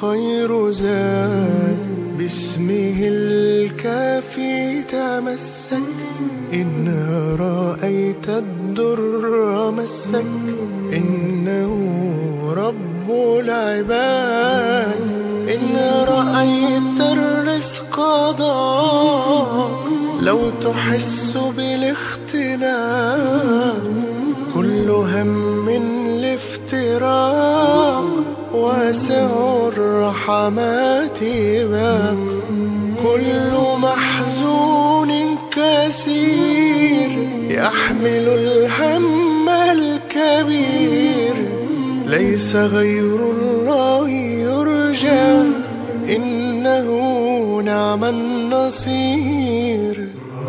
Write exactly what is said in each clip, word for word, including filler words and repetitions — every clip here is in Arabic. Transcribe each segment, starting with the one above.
خير زاد، باسمه الكافي تمسك. إن رأيت الدر مسك، إنه رب العباد. إن رأيت الرزق ضاق، لو تحس بالاختلاف. كل هم الافتراق، واسع الرحمات باب. كل محزون كثير، يحمل الهم الكبير. ليس غير الله يرجى، إنه نعم النصير.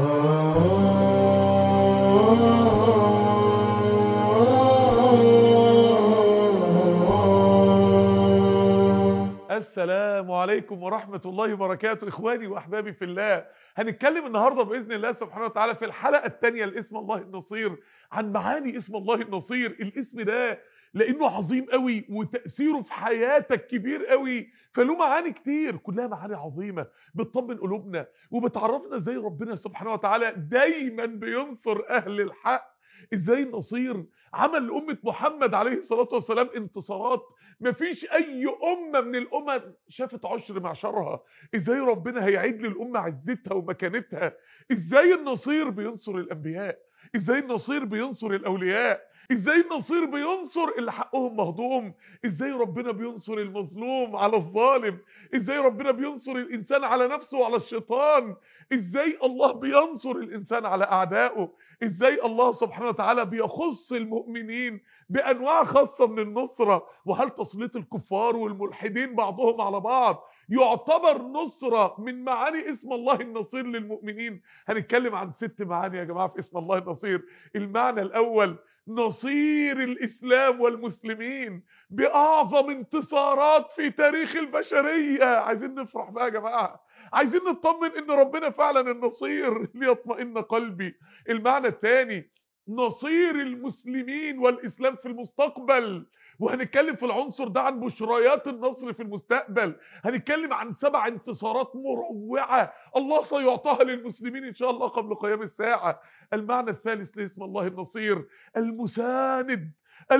السلام عليكم ورحمة الله وبركاته. إخواني وأحبابي في الله، هنتكلم النهاردة بإذن الله سبحانه وتعالى في الحلقة الثانية لاسم الله النصير عن معاني اسم الله النصير. الاسم ده لأنه عظيم قوي وتأثيره في حياتك كبير قوي، فله معاني كتير كلها معاني عظيمة بتطمن قلوبنا وبتعرفنا ازاي ربنا سبحانه وتعالى دايما بينصر أهل الحق. ازاي النصير عمل لأمة محمد عليه الصلاة والسلام انتصارات مفيش اي امة من الامم شافت عشر معشرها. ازاي ربنا هيعيد للامة عزتها ومكانتها. ازاي النصير بينصر الانبياء، ازاي النصير بينصر الاولياء، ازاي النصير بينصر اللي حقهم مهضوم، ازاي ربنا بينصر المظلوم على الظالم، ازاي ربنا بينصر الانسان على نفسه وعلى الشيطان، ازاي الله بينصر الانسان على اعدائه، ازاي الله سبحانه وتعالى بيخص المؤمنين بانواع خاصة من النصرة. وهل تسليط الكفار والملحدين بعضهم على بعض يعتبر نصرة من معاني اسم الله النصير للمؤمنين؟ هنتكلم عن ست معاني يا جماعة في اسم الله النصير. المعنى الاول، نصير الاسلام والمسلمين باعظم انتصارات في تاريخ البشرية. عايزين نفرح بقى يا جماعة، عايزين نطمن ان ربنا فعلا النصير ليطمئن قلبي. المعنى الثاني، نصير المسلمين والاسلام في المستقبل، وهنتكلم في العنصر ده عن بشريات النصر في المستقبل. هنتكلم عن سبع انتصارات مروعة الله سيعطاها للمسلمين ان شاء الله قبل قيام الساعة. المعنى الثالث لاسم الله النصير، المساند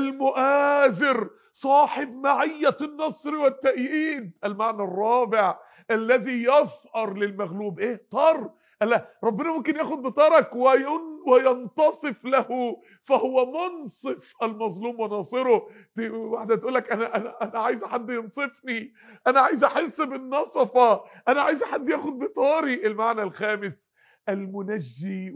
المؤازر صاحب معية النصر والتأييد. المعنى الرابع، الذي يثأر للمغلوب. ايه طر؟ لا، ربنا ممكن ياخد بطرك وين وينتصف له، فهو منصف المظلوم وناصره. واحده تقول لك انا انا انا عايز حد ينصفني، انا عايز احس بالنصفه، انا عايز حد ياخد بطاري. المعنى الخامس، المنجي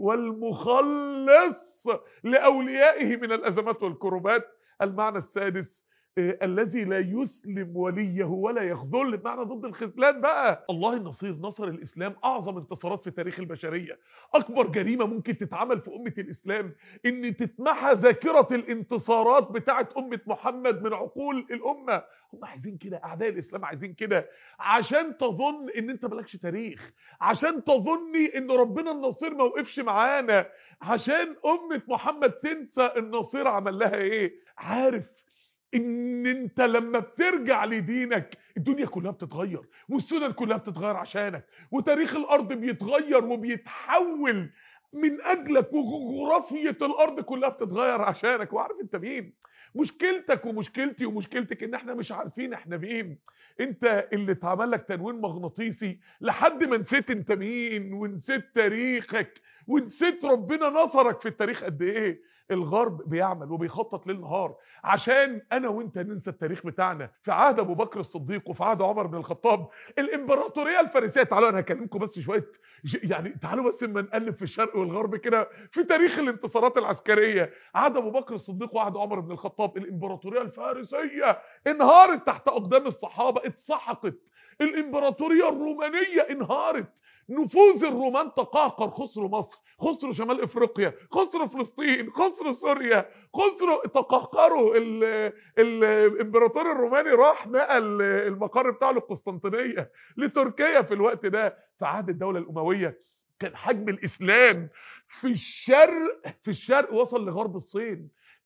والمخلص لاوليائه من الازمات والكربات. المعنى السادس، آه، الذي لا يسلم وليه ولا يخذل، بمعنى ضد الخذلان بقى. الله النصير نصر الاسلام اعظم انتصارات في تاريخ البشريه. اكبر جريمه ممكن تتعمل في امه الاسلام ان تتمحى ذاكره الانتصارات بتاعه امه محمد من عقول الامه. هم عايزين كده، اعداء الاسلام عايزين كده، عشان تظن ان انت مالكش تاريخ، عشان تظني ان ربنا النصير ما وقفش معانا، عشان امه محمد تنسى النصير عمل لها ايه. عارف ان انت لما بترجع لدينك الدنيا كلها بتتغير والسنن كلها بتتغير عشانك، وتاريخ الارض بيتغير وبيتحول من اجلك، وجغرافية الارض كلها بتتغير عشانك. وعارف انت مين؟ مشكلتك ومشكلتي ومشكلتك ان احنا مش عارفين احنا مين. انت اللي اتعمل لك تنويم مغناطيسي لحد ما نسيت انت مين، ونسيت تاريخك، ونسيت ربنا نصرك في التاريخ قد ايه. الغرب بيعمل وبيخطط ليل نهار عشان انا وانت ننسى التاريخ بتاعنا. في عهد ابو بكر الصديق وفي عهد عمر بن الخطاب الامبراطوريه الفارسيه، تعالوا انا هكلمكم بس شويه، يعني تعالوا بس اما نقلب في الشرق والغرب كده في تاريخ الانتصارات العسكريه. عهد ابو بكر الصديق وعهد عمر بن الخطاب الامبراطوريه الفارسيه انهارت تحت اقدام الصحابه، اتسحقت. الامبراطوريه الرومانيه انهارت، نفوذ الرومان تقهقر، خسروا مصر، خسروا شمال افريقيا، خسروا فلسطين، خسروا سوريا، خسروا، تقهقروا. الامبراطور الروماني راح نقل المقر بتاعه للقسطنطينيه، لتركيا في الوقت ده. في عهد الدوله الامويه كان حجم الاسلام في الشرق في الشرق وصل لغرب الصين.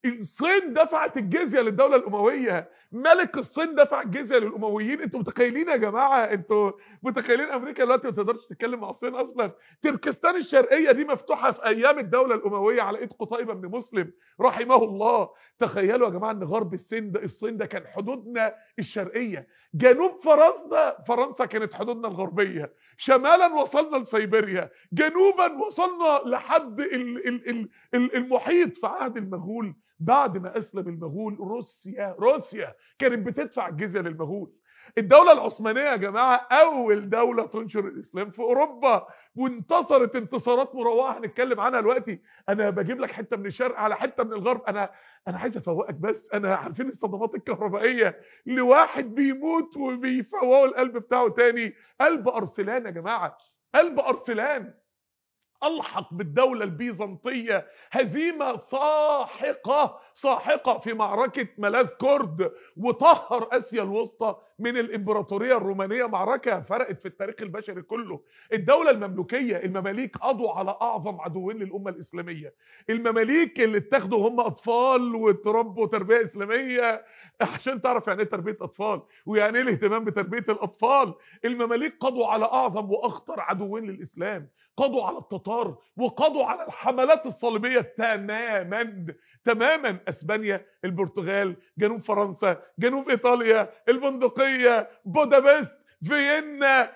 الصين دفعت الجزيه للدوله الامويه، ملك الصين دفع الجزيه للامويين. انتوا متخيلين يا جماعه؟ انتوا متخيلين امريكا دلوقتي ما تقدرش تتكلم مع الصين اصلا؟ تركستان الشرقيه دي مفتوحه في ايام الدوله الامويه على ايد قتيبه بن مسلم رحمه الله. تخيلوا يا جماعه ان غرب الصين ده الصين ده كان حدودنا الشرقيه، جنوب فرنسا فرنسا كانت حدودنا الغربيه، شمالا وصلنا لسيبيريا، جنوبا وصلنا لحد ال ال ال ال المحيط في عهد المغول. بعد ما اسلم المغول، روسيا روسيا كانت بتدفع الجزيه للمغول. الدوله العثمانيه يا جماعه اول دوله تنشر الاسلام في اوروبا، وانتصرت انتصارات مروعه هنتكلم عنها دلوقتي. انا بجيب لك حته من الشرق على حته من الغرب. انا انا عايز افوقك بس. انا عارفين الصدمات الكهربائيه لواحد بيموت وبيفوقوا القلب بتاعه تاني. قلب ارسلان يا جماعه، قلب ارسلان ألحق بالدولة البيزنطية هزيمة ساحقة ساحقة في معركة ملاذ كرد، وطهر آسيا الوسطى من الإمبراطورية الرومانية. معركة فرقت في التاريخ البشري كله. الدولة المملوكية، المماليك قضوا على أعظم عدوين للأمة الإسلامية. المماليك اللي اتخذوا هم أطفال وتربوا تربية إسلامية، عشان تعرف يعني ايه تربية أطفال ويعني ايه الاهتمام بتربية الأطفال. المماليك قضوا على أعظم وأخطر عدوين للإسلام، قضوا على التتار وقضوا على الحملات الصليبيه تماما تماما. اسبانيا، البرتغال، جنوب فرنسا، جنوب ايطاليا، البندقيه، بودابست، فيينا،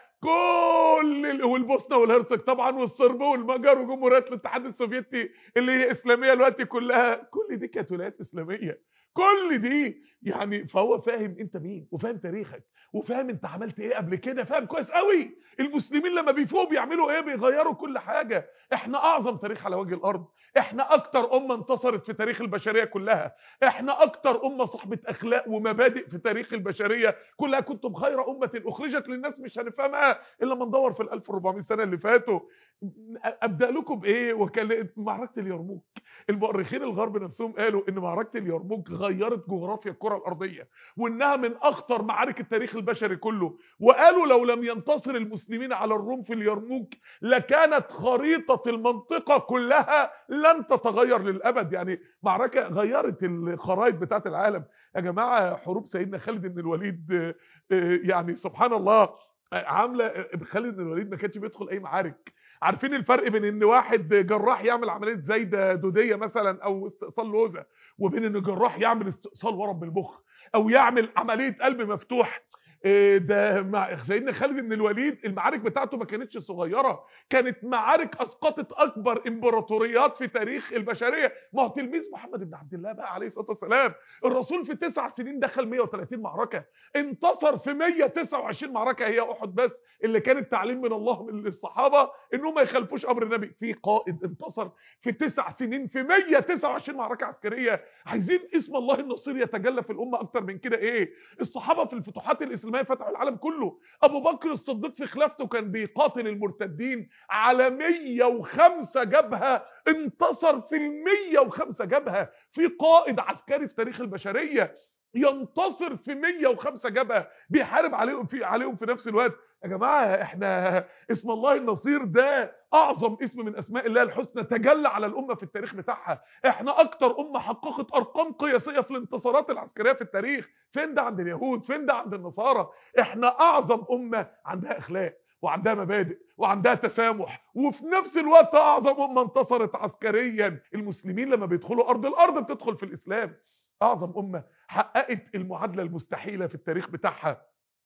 كل والبوسنه والهرسك طبعا، والصرب والمجر وجمهوريات الاتحاد السوفيتي اللي هي اسلاميه دلوقتي كلها، كل دي كانت ولايات اسلاميه. كل دي يعني فهو فاهم انت مين، وفاهم تاريخك، وفاهم انت عملت ايه قبل كده، فاهم كويس قوي. المسلمين لما بيفوقوا بيعملوا ايه؟ بيغيروا كل حاجه. احنا اعظم تاريخ على وجه الارض، احنا اكتر امه انتصرت في تاريخ البشريه كلها، احنا اكتر امه صاحبه اخلاق ومبادئ في تاريخ البشريه كلها. كنتم خير امه اخرجت للناس، مش هنفهمها الا لما ندور في ال ألف وأربعمائة سنه اللي فاتوا. ابدا لكم بايه؟ وكانت معركه اليرموك. المؤرخين الغرب نفسهم قالوا ان معركه اليرموك غيرت جغرافيا الكره الارضيه، وانها من اخطر معارك التاريخ البشري كله. وقالوا لو لم ينتصر المسلمين على الروم في اليرموك لكانت خريطه المنطقه كلها لن تتغير للابد. يعني معركه غيرت الخرائط بتاعه العالم يا جماعه. حروب سيدنا خالد بن الوليد يعني سبحان الله عامله، خالد بن الوليد ما كانش بيدخل اي معارك. عارفين الفرق بين ان واحد جراح يعمل عمليه زايده دوديه مثلا او استئصال لوزه، وبين ان جراح يعمل استئصال ورم بالمخ او يعمل عمليه قلب مفتوح؟ ده مع سيدنا خالد بن الوليد المعارك بتاعته ما كانتش صغيره، كانت معارك اسقطت اكبر امبراطوريات في تاريخ البشريه. ما هو تلميذ محمد بن عبد الله بقى عليه الصلاه والسلام، الرسول في تسع سنين دخل مئة وثلاثين معركه، انتصر في مئة وتسعة وعشرين معركه، هي احد بس اللي كانت تعليم من الله للصحابه انهم ما يخالفوش امر النبي. في قائد انتصر في تسع سنين في مئة وتسعة وعشرين معركه عسكريه. عايزين اسم الله النصير يتجلى في الامه اكتر من كده ايه؟ الصحابه في الفتوحات الاسلاميه فتحوا العالم كله. ابو بكر الصديق في خلافته كان بيقاتل المرتدين على مئة وخمسة جبهه، انتصر في ال مئة وخمسة جبهه. في قائد عسكري في تاريخ البشريه ينتصر في مئة وخمسة جبهه بيحارب عليهم في عليهم في نفس الوقت. يا جماعه احنا اسم الله النصير ده اعظم اسم من اسماء الله الحسنى تجلى على الامه في التاريخ بتاعها. احنا اكتر امه حققت ارقام قياسيه في الانتصارات العسكريه في التاريخ. فين ده عند اليهود؟ فين ده عند النصارى؟ احنا اعظم امه عندها اخلاق وعندها مبادئ وعندها تسامح، وفي نفس الوقت اعظم امه انتصرت عسكريا. المسلمين لما بيدخلوا ارض الارض بتدخل في الاسلام. اعظم امه حققت المعادله المستحيله في التاريخ بتاعها،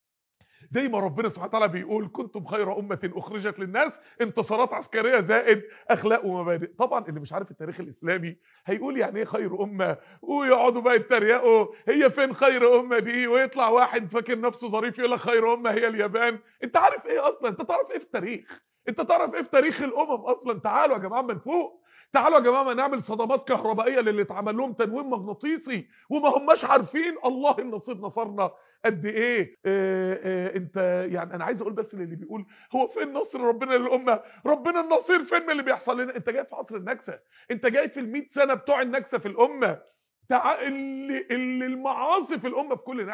زي ما ربنا سبحانه وتعالى بيقول كنتم خير امه اخرجت للناس، انتصارات عسكريه زائد اخلاق ومبادئ. طبعا اللي مش عارف التاريخ الاسلامي هيقول يعني ايه خير امه، ويقعدوا بقى يتريقوا هي فين خير امه دي، ويطلع واحد فاكر نفسه ظريف يقول لك خير امه هي اليابان. انت عارف ايه اصلا؟ انت تعرف ايه في التاريخ؟ انت تعرف ايه في تاريخ الامم اصلا؟ تعالوا يا جماعه ما نفوق، تعالوا يا جماعه ما نعمل صدمات كهربائيه للي اتعمل لهم تنويم مغناطيسي وما هماش عارفين الله النصير نصرنا قد ايه. اه اه انت يعني انا عايز اقول بس للي بيقول هو فين نصر ربنا للامه؟ ربنا النصير فين من اللي بيحصل لنا؟ انت جاي في عصر النكسه، انت جاي في المئة سنه بتوع النكسه في الامه، تع... اللي, اللي المعاصي في الامه في كل ناحيه.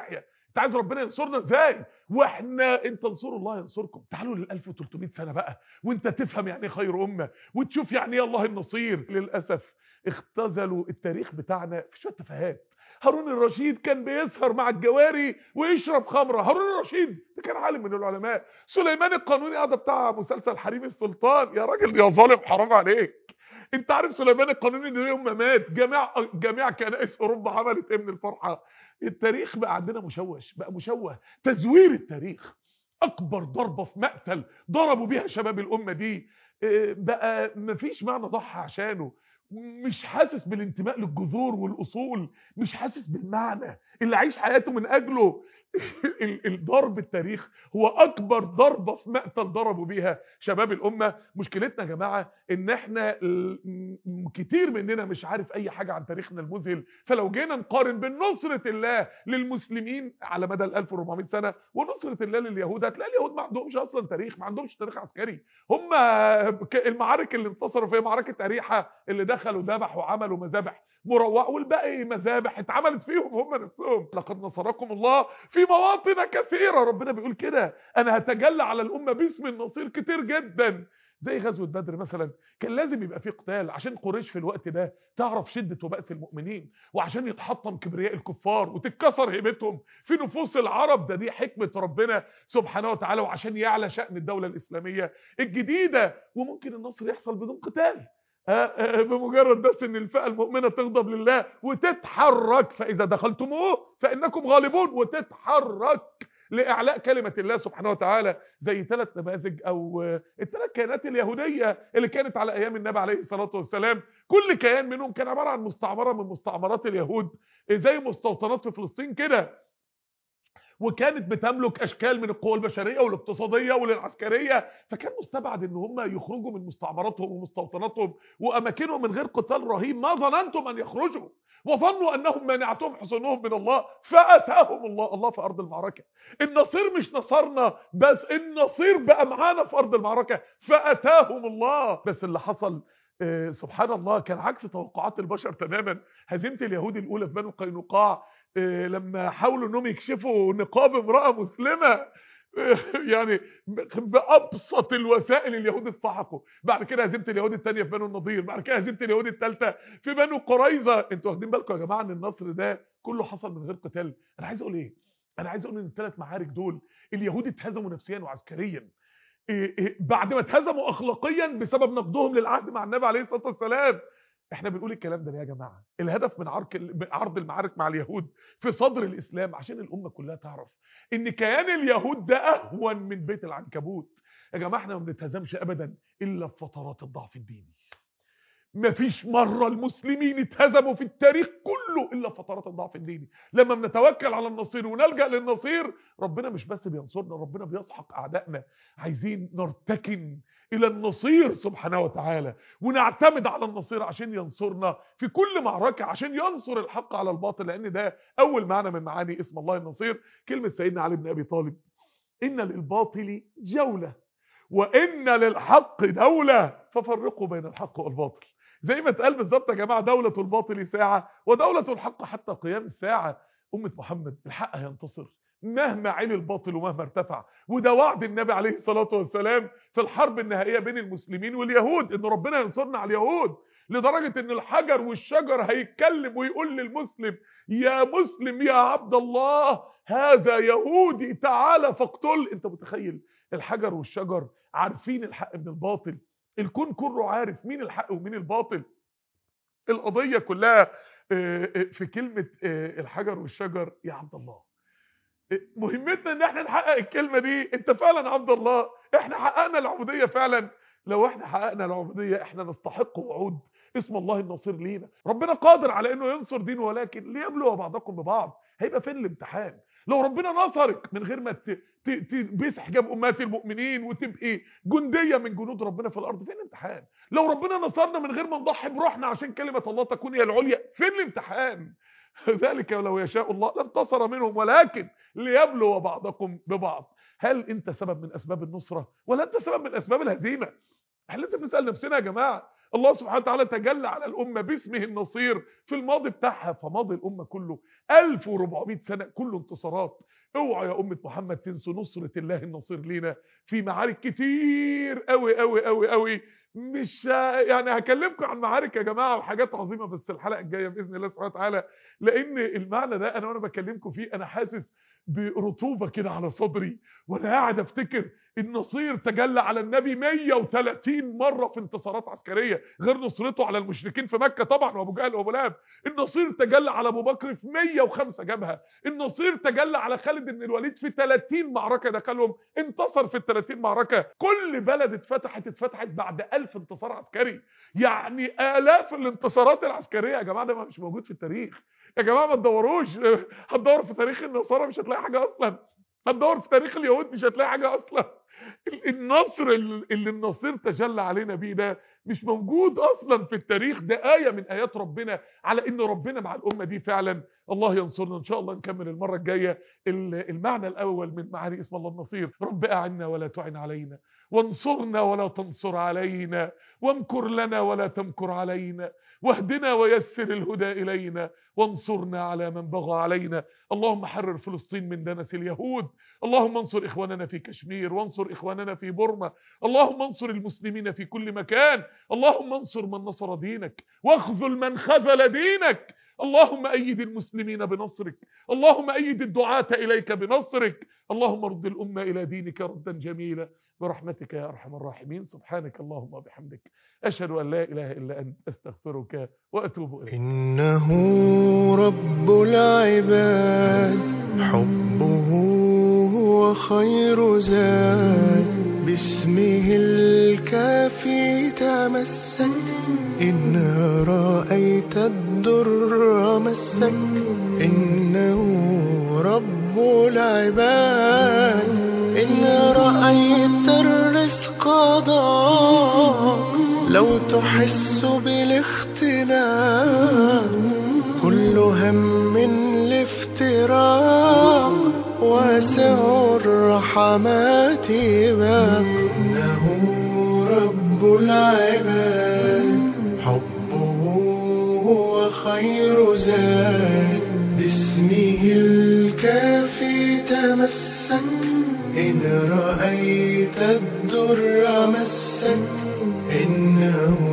انت عايز ربنا ينصرنا ازاي واحنا ان تنصروا الله ينصركم؟ تعالوا لل ألف وثلاثمائة سنه بقى وانت تفهم يعني ايه خير امه وتشوف يعني ايه الله النصير. للاسف اختزلوا التاريخ بتاعنا في شويه تفاهات. هارون الرشيد كان بيسهر مع الجواري ويشرب خمره. هارون الرشيد ده كان عالم من العلماء. سليمان القانوني هذا بتاع مسلسل حريم السلطان، يا راجل يا ظالم حرام عليك. انت عارف سليمان القانوني ده يوم ما مات جميع جميع كنائس اوروبا عملت ايه من الفرحه؟ التاريخ بقى عندنا مشوش، بقى مشوه. تزوير التاريخ اكبر ضربه في مقتل ضربوا بيها شباب الامه دي. بقى مفيش معنى ضحى عشانه. مش حاسس بالانتماء للجذور والاصول، مش حاسس بالمعنى اللي عايش حياته من اجله. الضرب التاريخ هو اكبر ضربه في مقتل ضربوا بيها شباب الامه. مشكلتنا يا جماعه ان احنا كتير مننا مش عارف اي حاجه عن تاريخنا المذهل. فلو جينا نقارن بين نصره الله للمسلمين على مدى ال ألف وأربعمائة سنه ونصره الله لليهود، هتلاقي اليهود ما عندهمش اصلا تاريخ، ما عندهمش تاريخ عسكري. هم المعارك اللي انتصروا فيها معركه اريحه اللي دخلوا ذبحوا وعملوا مذابح مروعه، والباقي مذابح اتعملت فيهم هم نفسهم. لقد نصركم الله في مواطن كثيره، ربنا بيقول كده. انا هتجلى على الامه باسم النصير كتير جدا. زي غزوه بدر مثلا كان لازم يبقى فيه قتال عشان قريش في الوقت ده تعرف شده وبأس المؤمنين، وعشان يتحطم كبرياء الكفار وتتكسر هيبتهم في نفوس العرب. ده دي حكمه ربنا سبحانه وتعالى، وعشان يعلى شأن الدوله الاسلاميه الجديده. وممكن النصر يحصل بدون قتال، بمجرد بس ان الفئه المؤمنه تغضب لله وتتحرك، فاذا دخلتموه فانكم غالبون، وتتحرك لاعلاء كلمه الله سبحانه وتعالى. زي ثلاث نماذج او الثلاث كيانات اليهوديه اللي كانت على ايام النبي عليه الصلاه والسلام. كل كيان منهم كان عباره عن مستعمره من مستعمرات اليهود، زي مستوطنات في فلسطين كده، وكانت بتملك اشكال من القوى البشريه والاقتصاديه والعسكريه. فكان مستبعد ان هم يخرجوا من مستعمراتهم ومستوطناتهم واماكنهم من غير قتال رهيب. ما ظننتم ان يخرجوا وظنوا انهم مانعتهم حصونهم من الله فاتاهم الله. الله في ارض المعركه. النصير مش نصرنا بس، النصير بقى معانا في ارض المعركه فاتاهم الله. بس اللي حصل آه سبحان الله كان عكس توقعات البشر تماما. هزيمه اليهود الاولى في بنو قينقاع آه لما حاولوا انهم يكشفوا نقاب امراه مسلمه يعني بابسط الوسائل اليهود اتضحكوا. بعد كده هزيمه اليهود الثانيه في بنو النضير، بعد كده هزيمه اليهود الثالثه في بنو قريظه. انتوا واخدين بالكم يا جماعه ان النصر ده كله حصل من غير قتال؟ انا عايز اقول ايه؟ انا عايز اقول ان الثلاث معارك دول اليهود اتهزموا نفسيا وعسكريا إيه إيه بعد ما اتهزموا اخلاقيا بسبب نقضهم للعهد مع النبي عليه الصلاه والسلام. احنا بنقول الكلام ده ليه يا جماعه؟ الهدف من عرك عرض المعارك مع اليهود في صدر الاسلام عشان الامه كلها تعرف ان كيان اليهود ده اهون من بيت العنكبوت. يا جماعه احنا ما بنتهزمش ابدا الا في فترات الضعف الديني. مفيش مره المسلمين اتهزموا في التاريخ كله الا فترات الضعف الديني. لما بنتوكل على النصير ونلجأ للنصير ربنا مش بس بينصرنا، ربنا بيسحق اعدائنا. عايزين نرتكن الى النصير سبحانه وتعالى ونعتمد على النصير عشان ينصرنا في كل معركه، عشان ينصر الحق على الباطل، لان ده اول معنى من معاني اسم الله النصير. كلمه سيدنا علي بن ابي طالب: ان للباطل جوله وان للحق دوله ففرقوا بين الحق والباطل. زي ما اتقال بالظبط يا جماعه: دوله الباطل ساعه ودوله الحق حتى قيام الساعه. امه محمد الحق هينتصر مهما علا الباطل ومهما ارتفع، وده وعد النبي عليه الصلاه والسلام في الحرب النهائيه بين المسلمين واليهود، ان ربنا ينصرنا على اليهود، لدرجه ان الحجر والشجر هيتكلم ويقول للمسلم: يا مسلم يا عبد الله هذا يهودي تعالى فاقتل. انت متخيل؟ الحجر والشجر عارفين الحق من الباطل، الكون كله عارف مين الحق ومين الباطل. القضيه كلها في كلمه الحجر والشجر يا عبد الله. مهمتنا ان احنا نحقق الكلمه دي. انت فعلا عبد الله، احنا حققنا العبوديه فعلا. لو احنا حققنا العبوديه احنا نستحق وعود اسم الله النصير لينا. ربنا قادر على انه ينصر دينه، ولكن ليبلو بعضكم ببعض. هيبقى فين الامتحان؟ لو ربنا نصرك من غير ما تلبس حجاب امهات المؤمنين وتبقي جنديه من جنود ربنا في الارض، فين الامتحان؟ لو ربنا نصرنا من غير ما نضحي بروحنا عشان كلمه الله تكون هي العليا، فين الامتحان؟ ذلك لو يشاء الله لانتصر منهم ولكن ليبلو بعضكم ببعض. هل انت سبب من اسباب النصره ولا انت سبب من اسباب الهزيمه؟ احنا لازم نسال نفسنا يا جماعه. الله سبحانه وتعالى تجلى على الامه باسمه النصير في الماضي بتاعها. فماضي الامه كله ألف وأربعمائة سنه كله انتصارات. اوعوا يا امه محمد تنسوا نصره الله النصير لينا في معارك كتير قوي قوي قوي قوي. مش يعني هكلمكم عن معارك يا جماعه وحاجات عظيمه بس الحلقه الجايه باذن الله سبحانه وتعالى، لان المعنى ده انا وانا بكلمكم فيه انا حاسس برطوبه كده على صدري وانا قاعد افتكر النصير تجلى على النبي مية وتلاتين مره في انتصارات عسكريه غير نصرته على المشركين في مكه طبعا وابو جهل وابو لهب. النصير تجلى على ابو بكر في مية وخمسة جبهه. النصير تجلى على خالد بن الوليد في تلاتين معركه دخلهم انتصر في ال تلاتين معركه. كل بلد اتفتحت اتفتحت بعد ألف انتصار عسكري. يعني آلاف الانتصارات العسكريه يا جماعه ده مش موجود في التاريخ. يا جماعه ما تدوروش، هتدور في تاريخ النصارى مش هتلاقي حاجه اصلا، هتدور في تاريخ اليهود مش هتلاقي حاجه اصلا. النصر اللي النصير تجلى علينا بيه ده مش موجود اصلا في التاريخ. ده آية من آيات ربنا على ان ربنا مع الامه دي فعلا. الله ينصرنا. ان شاء الله نكمل المره الجايه المعنى الاول من معاني اسم الله النصير. رب اعنا ولا تعن علينا، وانصرنا ولا تنصر علينا، وامكر لنا ولا تمكر علينا، واهدنا ويسر الهدى إلينا، وانصرنا على من بغى علينا. اللهم حرر فلسطين من دنس اليهود. اللهم انصر إخواننا في كشمير، وانصر إخواننا في بورما. اللهم انصر المسلمين في كل مكان. اللهم انصر من نصر دينك، واخذل من خذل دينك. اللهم أيد المسلمين بنصرك، اللهم أيد الدعاة إليك بنصرك. اللهم رد الأمة إلى دينك ردا جميلا برحمتك يا أرحم الراحمين. سبحانك اللهم وبحمدك أشهد أن لا إله إلا أنت أستغفرك وأتوب إليك. إنه رب العباد حبه هو خير زاد، باسمه الكافي تمسك، إن رأيت الدر مسك. إنه رب العباد، إن رأيت الرزق ضاق، لو تحس بالاختلاف، كل هم الافتراق، واسع الرحمات باب. إنه رب العباد حبه هو خير زاد، باسمه الكافي تمسك، إن رأيت الدر مسك. إنه